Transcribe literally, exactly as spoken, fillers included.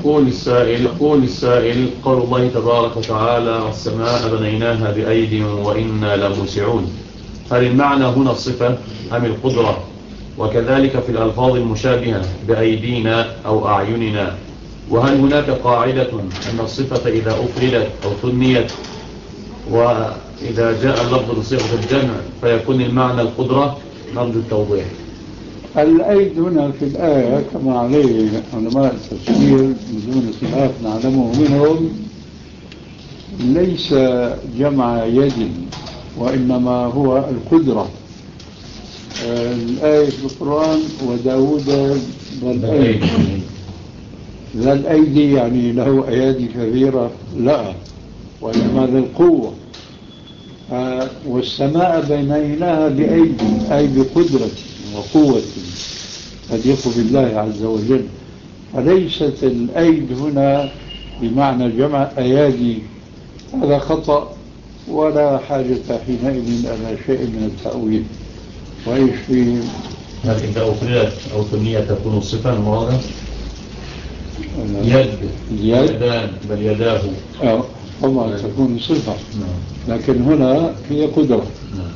يقول السائل يقول السائل قول الله تبارك وتعالى والسماء بنيناها بأيد وإنا لموسعون، هل المعنى هنا الصفة أم القدرة؟ وكذلك في الألفاظ المشابهة بأيدينا أو أعيننا. وهل هناك قاعدة أن الصفة إذا أفردت أو ثنيت وإذا جاء اللفظ بصيغة الجمع فيكون المعنى القدرة؟ نرجو التوضيح. الأيد هنا في الآية كما عليه علماء التفسير بدون خلاف نعلمه منهم ليس جمع يد وإنما هو القدرة. الآية في القرآن وداود ذا الأيدي، ذا الأيدي يعني له أيادي كبيرة؟ لا، وإنما ذا القوة. والسماء بنيناها بأيدي أي بقدرة وقوة تليق بالله عز وجل، فليست الأيد هنا بمعنى جمع أيادي، هذا خطأ ولا حاجة حينئذ إلى شيء من التأويل. وإيش فيه؟ هل إذا أفردت أو ثنية تكون الصفة المرادة؟ يد يدان بل يداه طبعا تكون صفة، لكن هنا هي قدرة.